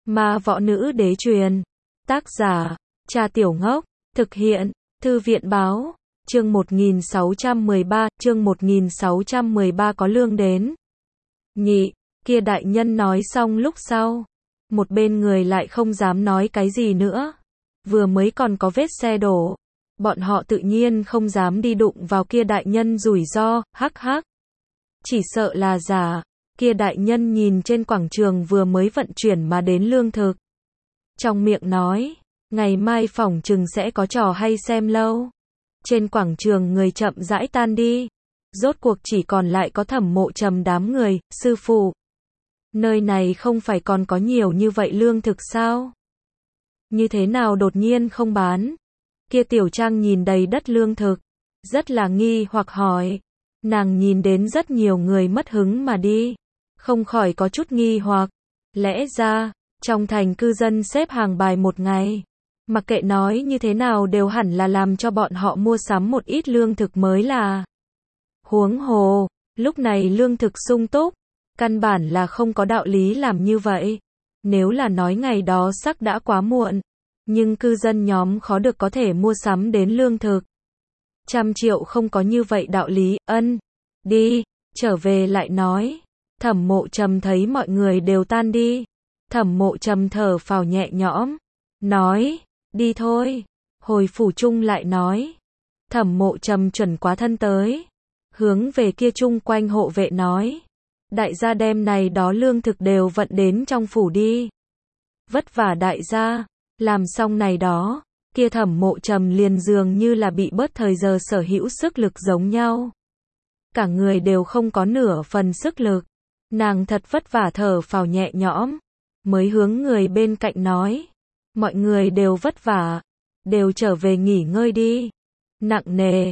Ma võ nữ đế truyền. Tác giả, Cha Tiểu Ngốc. Thực hiện, Thư viện báo. Chương 1613 có lương đến. Nhị, kia đại nhân nói xong lúc sau. Một bên người lại không dám nói cái gì nữa. Vừa mới còn có vết xe đổ. Bọn họ tự nhiên không dám đi đụng vào kia đại nhân rủi ro, hắc hắc. Chỉ sợ là giả. Kia đại nhân nhìn trên quảng trường vừa mới vận chuyển mà đến lương thực. Trong miệng nói, ngày mai phỏng chừng sẽ có trò hay xem lâu. Trên quảng trường người chậm rãi tan đi. Rốt cuộc chỉ còn lại có Thẩm Mộ Trầm đám người, sư phụ. Nơi này không phải còn có nhiều như vậy lương thực sao? Như thế nào đột nhiên không bán? Kia Tiểu Trang nhìn đầy đất lương thực. Rất là nghi hoặc hỏi. Nàng nhìn đến rất nhiều người mất hứng mà đi. Không khỏi có chút nghi hoặc. Lẽ ra, trong thành cư dân xếp hàng bài một ngày. Mặc kệ nói như thế nào đều hẳn là làm cho bọn họ mua sắm một ít lương thực mới là. Huống hồ, lúc này lương thực sung túc. Căn bản là không có đạo lý làm như vậy. Nếu là nói ngày đó sắc đã quá muộn. Nhưng cư dân nhóm khó được có thể mua sắm đến lương thực. 100 triệu không có như vậy đạo lý, đi, trở về lại nói. Thẩm Mộ Trầm thấy mọi người đều tan đi. Thẩm Mộ Trầm thở phào nhẹ nhõm. Nói, đi thôi. Hồi phủ chung lại nói. Thẩm Mộ Trầm chuẩn quá thân tới. Hướng về kia chung quanh hộ vệ nói. Đại gia đem này đó lương thực đều vận đến trong phủ đi. Vất vả đại gia. Làm xong này đó. Kia Thẩm Mộ Trầm liền dường như là bị bớt thời giờ sở hữu sức lực giống nhau. Cả người đều không có nửa phần sức lực. Nàng thật vất vả thở phào nhẹ nhõm. Mới hướng người bên cạnh nói. Mọi người đều vất vả. Đều trở về nghỉ ngơi đi. Nặng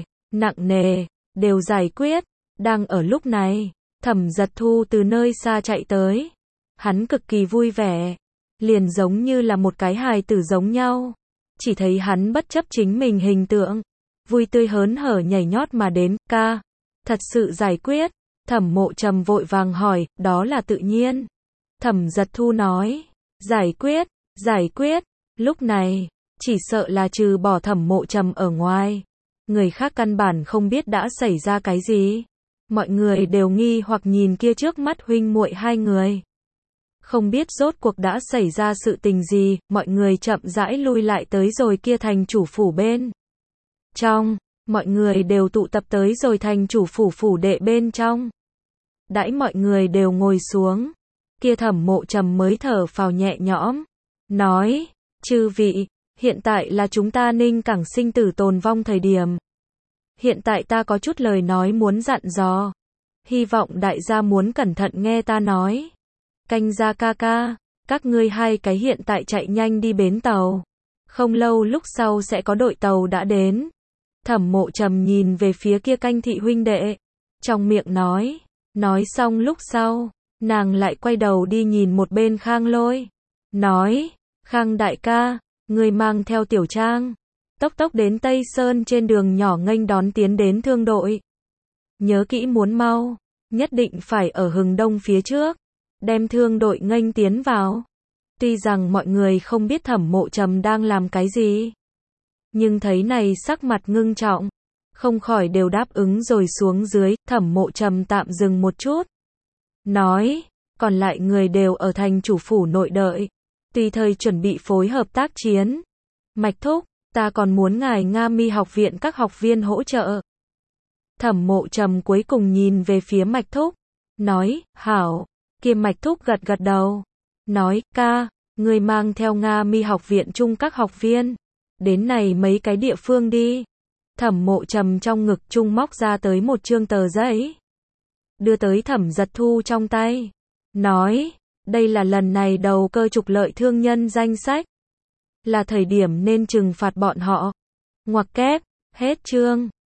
nề, đều giải quyết. Đang ở lúc này, Thẩm Giật Thu từ nơi xa chạy tới. Hắn cực kỳ vui vẻ. Liền giống như là một cái hài tử giống nhau. Chỉ thấy hắn bất chấp chính mình hình tượng. Vui tươi hớn hở nhảy nhót mà đến, ca. Thật sự giải quyết. Thẩm Mộ Trầm vội vàng hỏi, đó là tự nhiên. Thẩm Giật Thu nói, giải quyết. Lúc này, chỉ sợ là trừ bỏ Thẩm Mộ Trầm ở ngoài. Người khác căn bản không biết đã xảy ra cái gì. Mọi người đều nghi hoặc nhìn kia trước mắt huynh muội hai người. Không biết rốt cuộc đã xảy ra sự tình gì, mọi người chậm rãi lui lại tới rồi kia thành chủ phủ bên trong. Mọi người đều tụ tập tới rồi thành chủ phủ đệ bên trong. Đãi mọi người đều ngồi xuống. Kia Thẩm Mộ Trầm mới thở phào nhẹ nhõm. Nói, chư vị, hiện tại là chúng ta Ninh Cảng sinh tử tồn vong thời điểm. Hiện tại ta có chút lời nói muốn dặn dò. Hy vọng đại gia muốn cẩn thận nghe ta nói. Canh gia ca ca, các ngươi hai cái hiện tại chạy nhanh đi bến tàu. Không lâu lúc sau sẽ có đội tàu đã đến. Thẩm Mộ Trầm nhìn về phía kia Canh thị huynh đệ. Trong miệng nói. Nói xong lúc sau, nàng lại quay đầu đi nhìn một bên Khang Lôi. Nói, Khang đại ca, người mang theo Tiểu Trang. Tốc đến Tây Sơn trên đường nhỏ nghênh đón tiến đến thương đội. Nhớ kỹ muốn mau, nhất định phải ở Hừng Đông phía trước. Đem thương đội nghênh tiến vào. Tuy rằng mọi người không biết Thẩm Mộ Trầm đang làm cái gì. Nhưng thấy này sắc mặt ngưng trọng. Không khỏi đều đáp ứng rồi xuống dưới. Thẩm Mộ Trầm tạm dừng một chút. Nói, còn lại người đều ở thành chủ phủ nội đợi. Tùy thời chuẩn bị phối hợp tác chiến. Mạch thúc, ta còn muốn ngài Nga Mi học viện các học viên hỗ trợ. Thẩm Mộ Trầm cuối cùng nhìn về phía Mạch thúc. Nói, hảo. Kia Mạch thúc gật gật đầu. Nói, ca, người mang theo Nga Mi học viện chung các học viên. Đến này mấy cái địa phương đi. Thẩm Mộ Trầm trong ngực chung móc ra tới một chương tờ giấy. Đưa tới Thẩm Giật Thu trong tay. Nói, đây là lần này đầu cơ trục lợi thương nhân danh sách. Là thời điểm nên trừng phạt bọn họ. Ngoặc kép, hết chương.